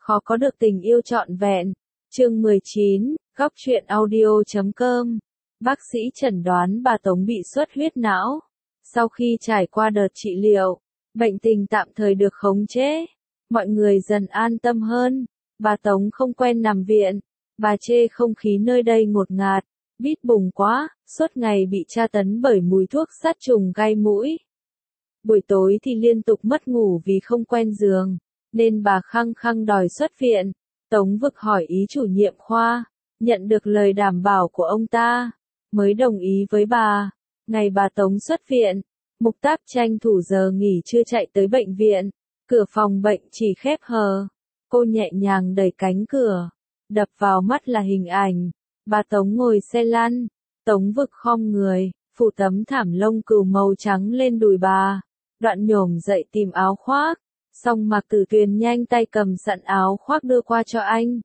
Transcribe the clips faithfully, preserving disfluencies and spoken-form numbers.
khó có được tình yêu trọn vẹn. Chương mười chín, góc truyện audio chấm com. Bác sĩ chẩn đoán bà Tống bị xuất huyết não. Sau khi trải qua đợt trị liệu, bệnh tình tạm thời được khống chế. Mọi người dần an tâm hơn. Bà Tống không quen nằm viện. Bà chê không khí nơi đây ngột ngạt, bít bùng quá, suốt ngày bị tra tấn bởi mùi thuốc sát trùng gai mũi. Buổi tối thì liên tục mất ngủ vì không quen giường, nên bà khăng khăng đòi xuất viện. Tống Vực hỏi ý chủ nhiệm khoa, nhận được lời đảm bảo của ông ta, mới đồng ý với bà. Ngày bà Tống xuất viện, Mục Táp tranh thủ giờ nghỉ trưa chạy tới bệnh viện. Cửa phòng bệnh chỉ khép hờ. Cô nhẹ nhàng đẩy cánh cửa. Đập vào mắt là hình ảnh. Bà Tống ngồi xe lăn. Tống Vực khom người, phủ tấm thảm lông cừu màu trắng lên đùi bà. Đoạn nhổm dậy tìm áo khoác. Xong Mạc Tử Tuyền nhanh tay cầm sẵn áo khoác đưa qua cho anh.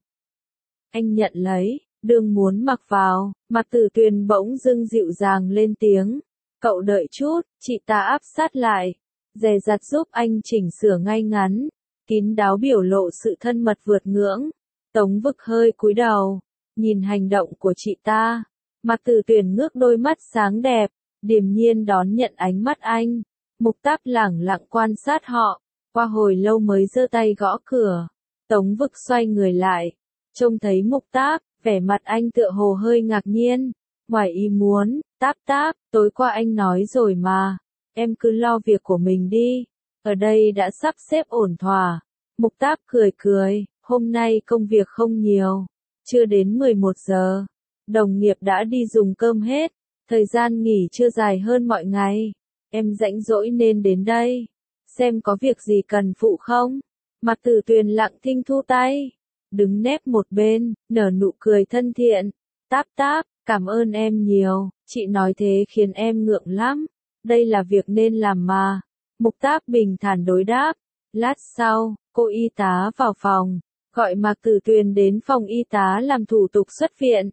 Anh nhận lấy, đương muốn mặc vào. Mạc Tử Tuyền bỗng dưng dịu dàng lên tiếng. Cậu đợi chút, chị ta áp sát lại. Dè dặt giúp anh chỉnh sửa ngay ngắn. Kín đáo biểu lộ sự thân mật vượt ngưỡng. Tống Vực hơi cúi đầu, nhìn hành động của chị ta. Mạc Tử Tuyền ngước đôi mắt sáng đẹp, điềm nhiên đón nhận ánh mắt anh. Mục Táp lẳng lặng quan sát họ, qua hồi lâu mới giơ tay gõ cửa. Tống Vực xoay người lại, trông thấy Mục Táp, vẻ mặt anh tựa hồ hơi ngạc nhiên. Ngoài ý muốn, Táp Táp, tối qua anh nói rồi mà, em cứ lo việc của mình đi, ở đây đã sắp xếp ổn thỏa. Mục Táp cười cười, hôm nay công việc không nhiều, chưa đến mười một giờ, đồng nghiệp đã đi dùng cơm hết, thời gian nghỉ trưa dài hơn mọi ngày, em rảnh rỗi nên đến đây, xem có việc gì cần phụ không. Mạc Tử Tuyền lặng thinh thu tay, đứng nép một bên, nở nụ cười thân thiện. Táp Táp, cảm ơn em nhiều, chị nói thế khiến em ngượng lắm, đây là việc nên làm mà. Mục Táp bình thản đối đáp. Lát sau, cô y tá vào phòng, gọi Mạc Tử Tuyền đến phòng y tá làm thủ tục xuất viện.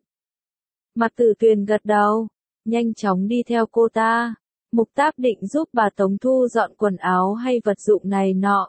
Mạc Tử Tuyền gật đầu, nhanh chóng đi theo cô ta. Mục Táp định giúp bà Tống thu dọn quần áo hay vật dụng này nọ.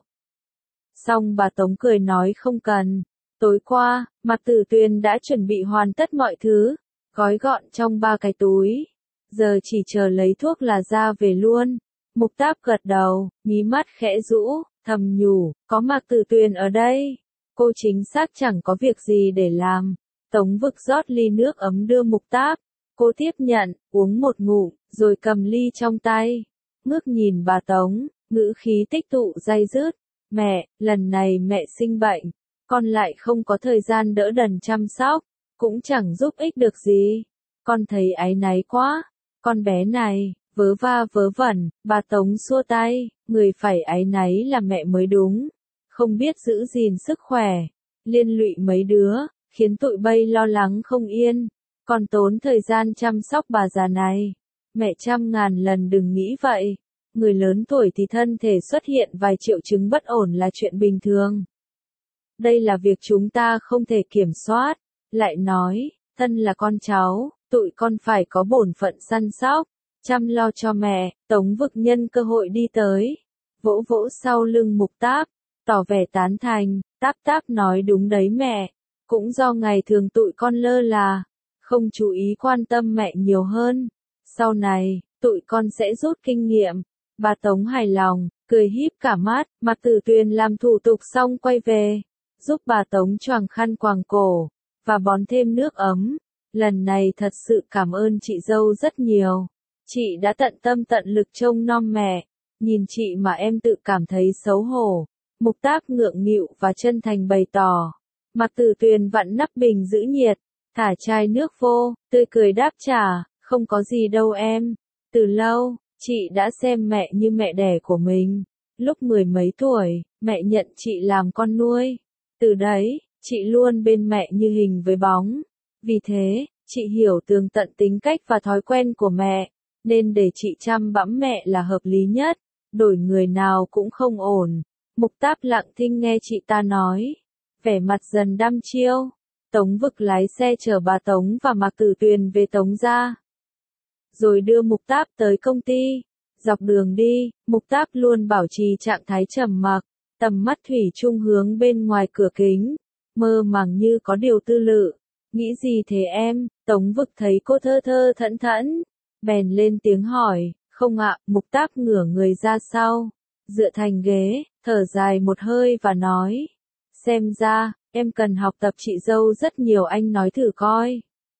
Xong bà Tống cười nói không cần. Tối qua, Mạc Tử Tuyền đã chuẩn bị hoàn tất mọi thứ, gói gọn trong ba cái túi. Giờ chỉ chờ lấy thuốc là ra về luôn. Mục Táp gật đầu, mí mắt khẽ rũ, thầm nhủ, có Mạc Tử Tuyền ở đây, cô chính xác chẳng có việc gì để làm. Tống Vực rót ly nước ấm đưa Mục Táp, cô tiếp nhận, uống một ngụm, rồi cầm ly trong tay, ngước nhìn bà Tống, ngữ khí tích tụ day dứt. Mẹ, lần này mẹ sinh bệnh, con lại không có thời gian đỡ đần chăm sóc, cũng chẳng giúp ích được gì, con thấy áy náy quá, con bé này. Vớ va vớ vẩn, bà Tống xua tay, người phải áy náy là mẹ mới đúng, không biết giữ gìn sức khỏe, liên lụy mấy đứa, khiến tụi bay lo lắng không yên, còn tốn thời gian chăm sóc bà già này. Mẹ trăm ngàn lần đừng nghĩ vậy, người lớn tuổi thì thân thể xuất hiện vài triệu chứng bất ổn là chuyện bình thường. Đây là việc chúng ta không thể kiểm soát, lại nói, thân là con cháu, tụi con phải có bổn phận săn sóc. Chăm lo cho mẹ. Tống Vực nhân cơ hội đi tới, vỗ vỗ sau lưng Mục Táp, tỏ vẻ tán thành. Táp Táp nói đúng đấy mẹ, cũng do ngày thường tụi con lơ là, không chú ý quan tâm mẹ nhiều hơn, sau này, tụi con sẽ rút kinh nghiệm. Bà Tống hài lòng, cười híp cả mắt. Mạc Tử Tuyền làm thủ tục xong quay về, giúp bà Tống choàng khăn quàng cổ, và bón thêm nước ấm. Lần này thật sự cảm ơn chị dâu rất nhiều. Chị đã tận tâm tận lực trông nom mẹ, nhìn chị mà em tự cảm thấy xấu hổ. Mục Táp ngượng nghịu và chân thành bày tỏ. Mạc Tử Tuyền vặn nắp bình giữ nhiệt, thả chai nước vô, tươi cười đáp trả, không có gì đâu em. Từ lâu, chị đã xem mẹ như mẹ đẻ của mình. Lúc mười mấy tuổi, mẹ nhận chị làm con nuôi. Từ đấy, chị luôn bên mẹ như hình với bóng. Vì thế, chị hiểu tường tận tính cách và thói quen của mẹ. Nên để chị chăm bẵm mẹ là hợp lý nhất, đổi người nào cũng không ổn. Mục Táp lặng thinh nghe chị ta nói, vẻ mặt dần đăm chiêu. Tống Vực lái xe chở bà Tống và Mạc Tử Tuyền về Tống gia, rồi đưa Mục Táp tới công ty. Dọc đường đi, Mục Táp luôn bảo trì trạng thái trầm mặc, tầm mắt thủy chung hướng bên ngoài cửa kính, mơ màng như có điều tư lự. Nghĩ gì thế em? Tống Vực thấy cô thơ thơ thẫn thẫn, bèn lên tiếng hỏi, không ạ. Mục Táp ngửa người ra sau, dựa thành ghế, thở dài một hơi và nói, xem ra, em cần học tập chị dâu rất nhiều, anh nói thử coi.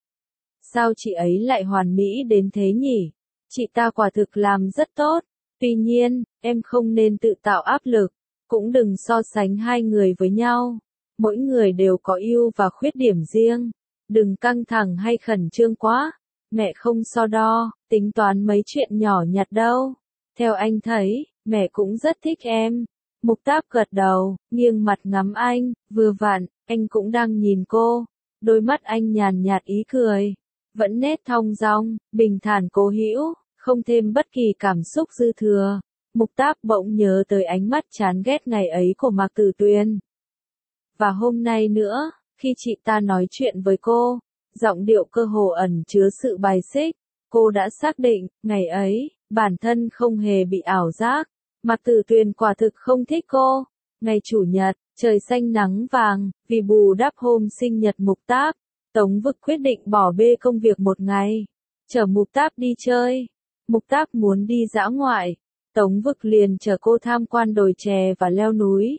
Sao chị ấy lại hoàn mỹ đến thế nhỉ? Chị ta quả thực làm rất tốt, tuy nhiên, em không nên tự tạo áp lực, cũng đừng so sánh hai người với nhau. Mỗi người đều có ưu và khuyết điểm riêng, đừng căng thẳng hay khẩn trương quá. Mẹ không so đo, tính toán mấy chuyện nhỏ nhặt đâu. Theo anh thấy, mẹ cũng rất thích em. Mục Táp gật đầu, nghiêng mặt ngắm anh, vừa vặn, anh cũng đang nhìn cô. Đôi mắt anh nhàn nhạt ý cười, vẫn nét thong dong, bình thản cố hữu, không thêm bất kỳ cảm xúc dư thừa. Mục Táp bỗng nhớ tới ánh mắt chán ghét ngày ấy của Mạc Tử Tuyền. Và hôm nay nữa, khi chị ta nói chuyện với cô, giọng điệu cơ hồ ẩn chứa sự bài xích, cô đã xác định, ngày ấy, bản thân không hề bị ảo giác. Mạc Tử Tuyền quả thực không thích cô. Ngày Chủ nhật, trời xanh nắng vàng, vì bù đắp hôm sinh nhật Mục Táp, Tống Vực quyết định bỏ bê công việc một ngày, chở Mục Táp đi chơi. Mục Táp muốn đi dã ngoại, Tống Vực liền chở cô tham quan đồi chè và leo núi.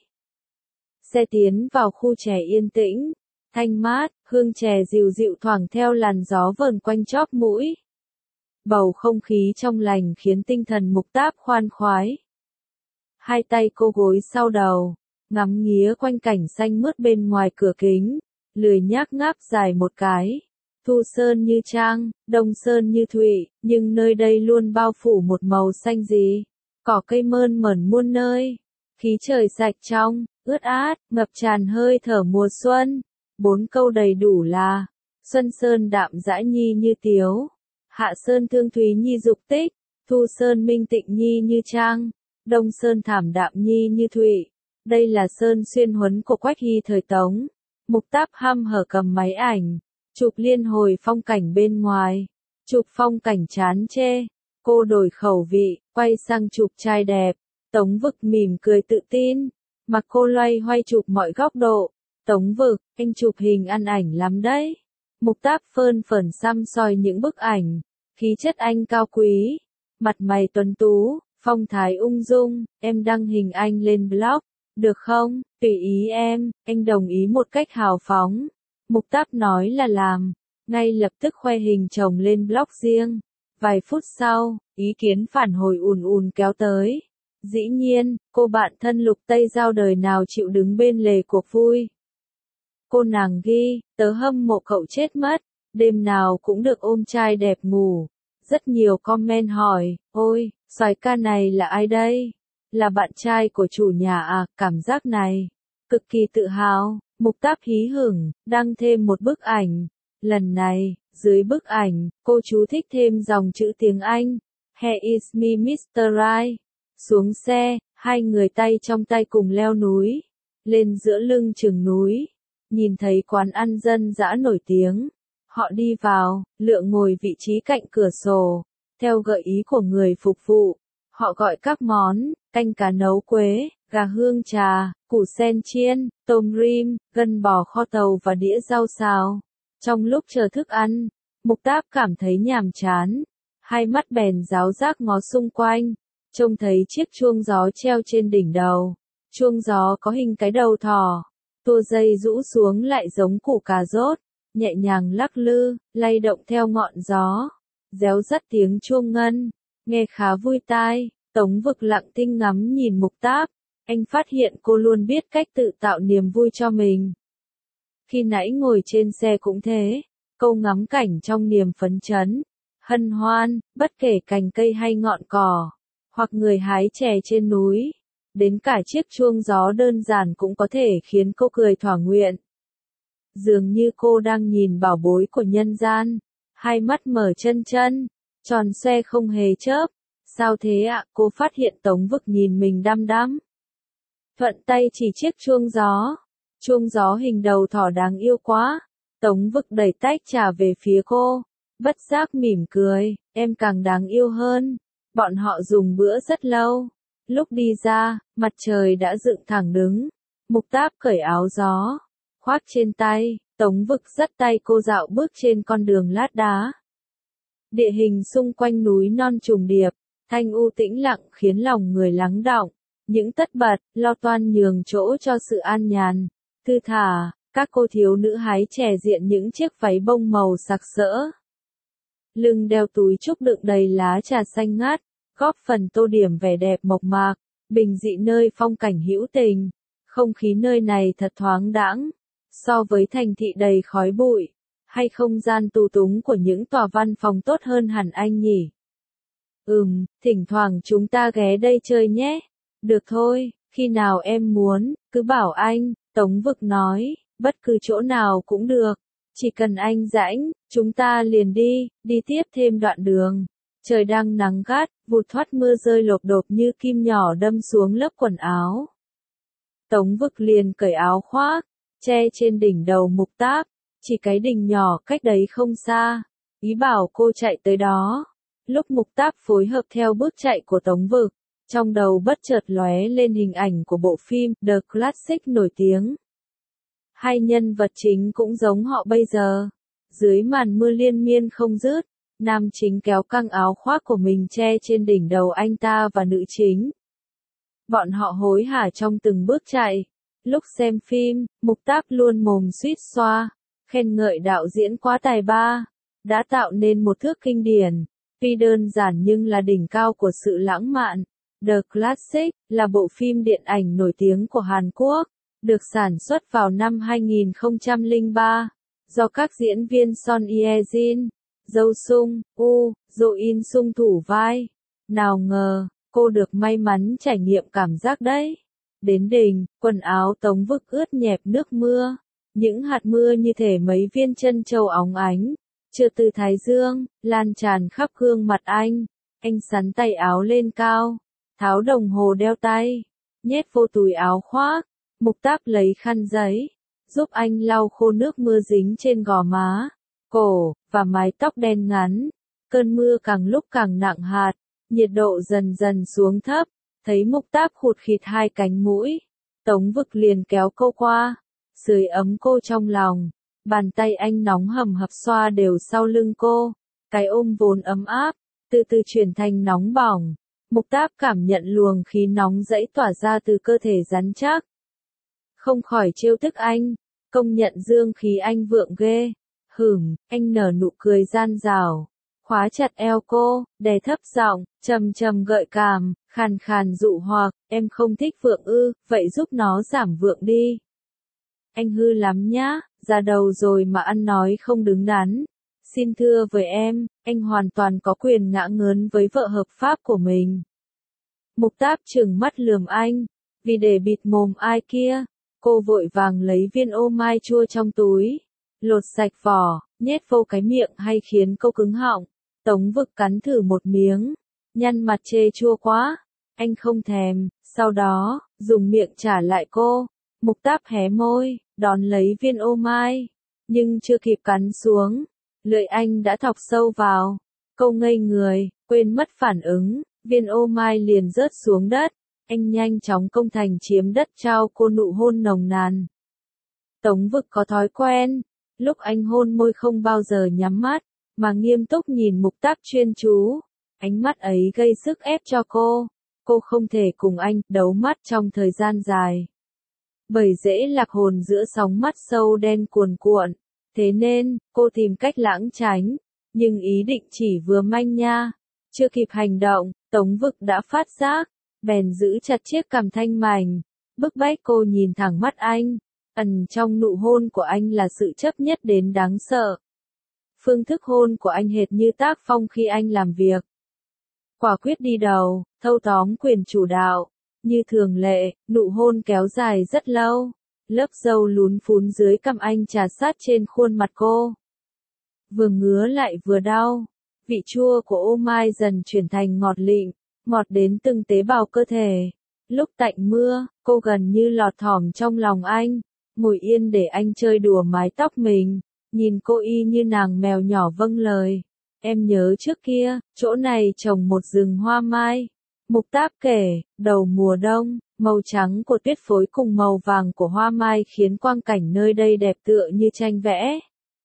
Xe tiến vào khu chè yên tĩnh, thanh mát, hương chè dịu dịu thoảng theo làn gió vờn quanh chóp mũi. Bầu không khí trong lành khiến tinh thần Mục Táp khoan khoái. Hai tay cô gối sau đầu, ngắm nghía quanh cảnh xanh mướt bên ngoài cửa kính, lười nhác ngáp dài một cái. Thu sơn như trang, đông sơn như thụy, nhưng nơi đây luôn bao phủ một màu xanh gì. Cỏ cây mơn mởn muôn nơi, khí trời sạch trong, ướt át, ngập tràn hơi thở mùa xuân. Bốn câu đầy đủ là, xuân sơn đạm dã nhi như tiếu, hạ sơn thương thúy nhi dục tích, thu sơn minh tịnh nhi như trang, đông sơn thảm đạm nhi như thụy. Đây là sơn xuyên huấn của Quách Hy thời Tống. Mục Táp hăm hở cầm máy ảnh, chụp liên hồi phong cảnh bên ngoài, chụp phong cảnh chán chê. Cô đổi khẩu vị, quay sang chụp trai đẹp. Tống Vực mỉm cười tự tin, mặc cô loay hoay chụp mọi góc độ. Tống Vực, anh chụp hình ăn ảnh lắm đấy. Mục Táp phơn phởn xăm soi những bức ảnh, khí chất anh cao quý, mặt mày tuấn tú, phong thái ung dung. Em đăng hình anh lên blog, được không? Tùy ý em, anh đồng ý một cách hào phóng. Mục Táp nói là làm, ngay lập tức khoe hình chồng lên blog riêng. Vài phút sau, ý kiến phản hồi ùn ùn kéo tới. Dĩ nhiên, cô bạn thân Lục Tây Giao đời nào chịu đứng bên lề cuộc vui. Cô nàng ghi, tớ hâm mộ cậu chết mất, đêm nào cũng được ôm trai đẹp ngủ. Rất nhiều comment hỏi, ôi, soái ca này là ai đây? Là bạn trai của chủ nhà à? Cảm giác này cực kỳ tự hào. Mục Táp hí hửng, đăng thêm một bức ảnh. Lần này, dưới bức ảnh, cô chú thích thêm dòng chữ tiếng Anh, Here is me mít-tơ Right. Xuống xe, hai người tay trong tay cùng leo núi, lên giữa lưng chừng núi, nhìn thấy quán ăn dân dã nổi tiếng. Họ đi vào, Lượng ngồi vị trí cạnh cửa sổ, theo gợi ý của người phục vụ. Họ gọi các món, canh cá nấu quế, gà hương trà, củ sen chiên, tôm rim, gân bò kho tàu và đĩa rau xào. Trong lúc chờ thức ăn, Mục Táp cảm thấy nhàm chán, hai mắt bèn ráo rác ngó xung quanh, trông thấy chiếc chuông gió treo trên đỉnh đầu. Chuông gió có hình cái đầu thỏ, tua dây rũ xuống lại giống củ cà rốt, nhẹ nhàng lắc lư, lay động theo ngọn gió, réo rắt tiếng chuông ngân, nghe khá vui tai. Tống Vực lặng thinh ngắm nhìn Mục Táp, anh phát hiện cô luôn biết cách tự tạo niềm vui cho mình. Khi nãy ngồi trên xe cũng thế, câu ngắm cảnh trong niềm phấn chấn, hân hoan, bất kể cành cây hay ngọn cỏ, hoặc người hái chè trên núi, đến cả chiếc chuông gió đơn giản cũng có thể khiến cô cười thỏa nguyện. Dường như cô đang nhìn bảo bối của nhân gian, hai mắt mở chân chân, tròn xoe không hề chớp. Sao thế ạ? Cô phát hiện Tống Vực nhìn mình đăm đăm. Thuận tay chỉ chiếc chuông gió. Chuông gió hình đầu thỏ đáng yêu quá. Tống Vực đẩy tách trà về phía cô, bất giác mỉm cười, em càng đáng yêu hơn. Bọn họ dùng bữa rất lâu, Lúc đi ra, mặt trời đã dựng thẳng đứng. Mục Táp cởi áo gió, khoác trên tay, Tống Vực dắt tay cô dạo bước trên con đường lát đá. Địa hình xung quanh núi non trùng điệp, thanh u tĩnh lặng khiến lòng người lắng đọng. Những tất bật, lo toan nhường chỗ cho sự an nhàn, thư thả, các cô thiếu nữ hái chè diện những chiếc váy bông màu sặc sỡ. Lưng đeo túi trúc đựng đầy lá trà xanh ngát, góp phần tô điểm vẻ đẹp mộc mạc, bình dị nơi phong cảnh hữu tình. Không khí nơi này thật thoáng đãng, so với thành thị đầy khói bụi, hay không gian tù túng của những tòa văn phòng tốt hơn hẳn anh nhỉ. Ừm, thỉnh thoảng chúng ta ghé đây chơi nhé. Được thôi, khi nào em muốn, cứ bảo anh, Tống Vực nói, bất cứ chỗ nào cũng được. Chỉ cần anh rãnh, chúng ta liền đi, đi tiếp thêm đoạn đường. Trời đang nắng gắt, vụt thoát mưa rơi lộp độp như kim nhỏ đâm xuống lớp quần áo. Tống Vực liền cởi áo khoác, che trên đỉnh đầu Mục Táp, chỉ cái đỉnh nhỏ cách đấy không xa, ý bảo cô chạy tới đó. Lúc Mục Táp phối hợp theo bước chạy của Tống Vực, trong đầu bất chợt lóe lên hình ảnh của bộ phim The Classic nổi tiếng. Hai nhân vật chính cũng giống họ bây giờ. Dưới màn mưa liên miên không dứt, nam chính kéo căng áo khoác của mình che trên đỉnh đầu anh ta và nữ chính. Bọn họ hối hả trong từng bước chạy. Lúc xem phim, Mục Táp luôn mồm suýt xoa, khen ngợi đạo diễn quá tài ba, đã tạo nên một thước kinh điển. Tuy đơn giản nhưng là đỉnh cao của sự lãng mạn. The Classic là bộ phim điện ảnh nổi tiếng của Hàn Quốc, được sản xuất vào năm hai nghìn không trăm lẻ ba, do các diễn viên Son Ye-jin, Jo Sung, U, Jo In Sung thủ vai. Nào ngờ, cô được may mắn trải nghiệm cảm giác đấy. Đến đỉnh, quần áo Tống Vực ướt nhẹp nước mưa, những hạt mưa như thể mấy viên chân châu óng ánh, trượt từ thái dương, lan tràn khắp gương mặt anh. Anh sắn tay áo lên cao, tháo đồng hồ đeo tay, nhét vô túi áo khoác. Mục Táp lấy khăn giấy, giúp anh lau khô nước mưa dính trên gò má, cổ, và mái tóc đen ngắn. Cơn mưa càng lúc càng nặng hạt, nhiệt độ dần dần xuống thấp, thấy Mục Táp khụt khịt hai cánh mũi. Tống Vực liền kéo cô qua, sưởi ấm cô trong lòng, bàn tay anh nóng hầm hập xoa đều sau lưng cô, cái ôm vốn ấm áp, từ từ chuyển thành nóng bỏng. Mục Táp cảm nhận luồng khí nóng dẫy tỏa ra từ cơ thể rắn chắc. Không khỏi trêu tức anh, công nhận dương khí anh vượng ghê. Hửm, anh nở nụ cười gian rào, khóa chặt eo cô, đè thấp giọng, trầm trầm gợi cảm, khàn khàn dụ hoặc, em không thích vượng ư, vậy giúp nó giảm vượng đi. Anh hư lắm nhá, già đầu rồi mà ăn nói không đứng đắn. Xin thưa với em, anh hoàn toàn có quyền ngã ngớn với vợ hợp pháp của mình. Mục Táp trừng mắt lườm anh, vì để bịt mồm ai kia, cô vội vàng lấy viên ô mai chua trong túi, lột sạch vỏ, nhét vô cái miệng hay khiến cô cứng họng. Tống Vực cắn thử một miếng, nhăn mặt chê chua quá, anh không thèm, sau đó, dùng miệng trả lại cô. Mục Táp hé môi, đón lấy viên ô mai, nhưng chưa kịp cắn xuống, lưỡi anh đã thọc sâu vào. Cô ngây người, quên mất phản ứng, viên ô mai liền rớt xuống đất. Anh nhanh chóng công thành chiếm đất trao cô nụ hôn nồng nàn. Tống Vực có thói quen, lúc anh hôn môi không bao giờ nhắm mắt, mà nghiêm túc nhìn Mục Táp chuyên chú. Ánh mắt ấy gây sức ép cho cô. Cô không thể cùng anh đấu mắt trong thời gian dài, bởi dễ lạc hồn giữa sóng mắt sâu đen cuồn cuộn. Thế nên, cô tìm cách lãng tránh, nhưng ý định chỉ vừa manh nha. Chưa kịp hành động, Tống Vực đã phát giác, bèn giữ chặt chiếc cằm thanh mảnh, bức bách cô nhìn thẳng mắt anh. Ẩn trong nụ hôn của anh là sự chấp nhất đến đáng sợ. Phương thức hôn của anh hệt như tác phong khi anh làm việc. Quả quyết đi đầu, thâu tóm quyền chủ đạo. Như thường lệ, nụ hôn kéo dài rất lâu. Lớp râu lún phún dưới cằm anh trà sát trên khuôn mặt cô. Vừa ngứa lại vừa đau. Vị chua của ô mai dần chuyển thành ngọt lịm, ngọt đến từng tế bào cơ thể. Lúc tạnh mưa, cô gần như lọt thỏm trong lòng anh, ngồi yên để anh chơi đùa mái tóc mình, nhìn cô y như nàng mèo nhỏ vâng lời. Em nhớ trước kia, chỗ này trồng một rừng hoa mai, Mục Táp kể, đầu mùa đông, màu trắng của tuyết phối cùng màu vàng của hoa mai khiến quang cảnh nơi đây đẹp tựa như tranh vẽ.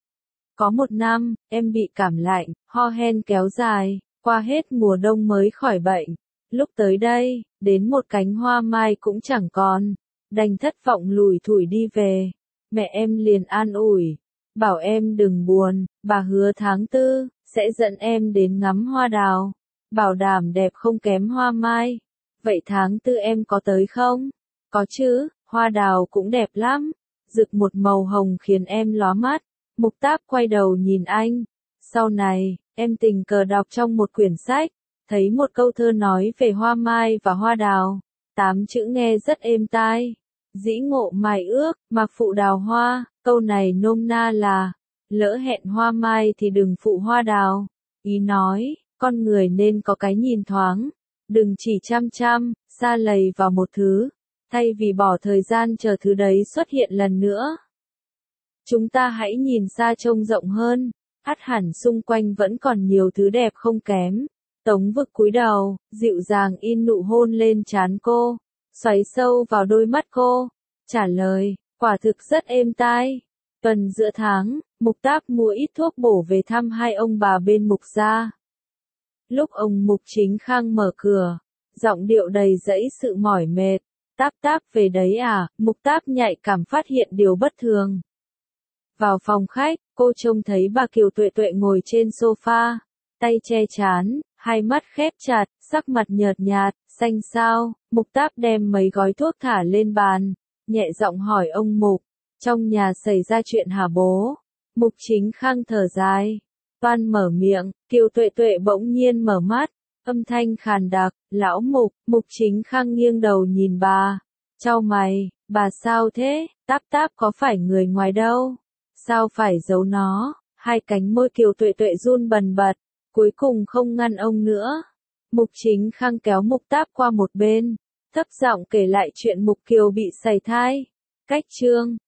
Có một năm, em bị cảm lạnh, ho hen kéo dài, qua hết mùa đông mới khỏi bệnh. Lúc tới đây, đến một cánh hoa mai cũng chẳng còn, đành thất vọng lủi thủi đi về. Mẹ em liền an ủi, bảo em đừng buồn, bà hứa tháng tư, sẽ dẫn em đến ngắm hoa đào, bảo đảm đẹp không kém hoa mai. Vậy tháng tư em có tới không? Có chứ, hoa đào cũng đẹp lắm, rực một màu hồng khiến em lóa mắt. Mục Táp quay đầu nhìn anh. Sau này, em tình cờ đọc trong một quyển sách, thấy một câu thơ nói về hoa mai và hoa đào. Tám chữ nghe rất êm tai. Dĩ ngộ mai ước, mạc phụ đào hoa. Câu này nôm na là, lỡ hẹn hoa mai thì đừng phụ hoa đào. Ý nói, con người nên có cái nhìn thoáng. Đừng chỉ chăm chăm, sa lầy vào một thứ, thay vì bỏ thời gian chờ thứ đấy xuất hiện lần nữa. Chúng ta hãy nhìn xa trông rộng hơn, ắt hẳn xung quanh vẫn còn nhiều thứ đẹp không kém. Tống Vực cúi đầu, dịu dàng in nụ hôn lên trán cô, xoáy sâu vào đôi mắt cô, trả lời, quả thực rất êm tai. Tuần giữa tháng, Mục Táp mua ít thuốc bổ về thăm hai ông bà bên Mục gia. Lúc ông Mục Chính Khang mở cửa, giọng điệu đầy dẫy sự mỏi mệt, Táp Táp về đấy à, Mục Táp nhạy cảm phát hiện điều bất thường. Vào phòng khách, cô trông thấy bà Kiều Tuệ Tuệ ngồi trên sofa, tay che trán, hai mắt khép chặt, sắc mặt nhợt nhạt, xanh xao. Mục Táp đem mấy gói thuốc thả lên bàn, nhẹ giọng hỏi ông Mục, trong nhà xảy ra chuyện hả bố? Mục Chính Khang thở dài, toan mở miệng, Kiều Tuệ Tuệ bỗng nhiên mở mắt, âm thanh khàn đặc, lão Mục. Mục Chính Khang nghiêng đầu nhìn bà, chau mày, bà sao thế? Táp Táp có phải người ngoài đâu, sao phải giấu nó? Hai cánh môi Kiều Tuệ Tuệ run bần bật, cuối cùng không ngăn ông nữa. Mục Chính Khang kéo Mục Táp qua một bên, thấp giọng kể lại chuyện Mục Kiều bị sảy thai. Cách chương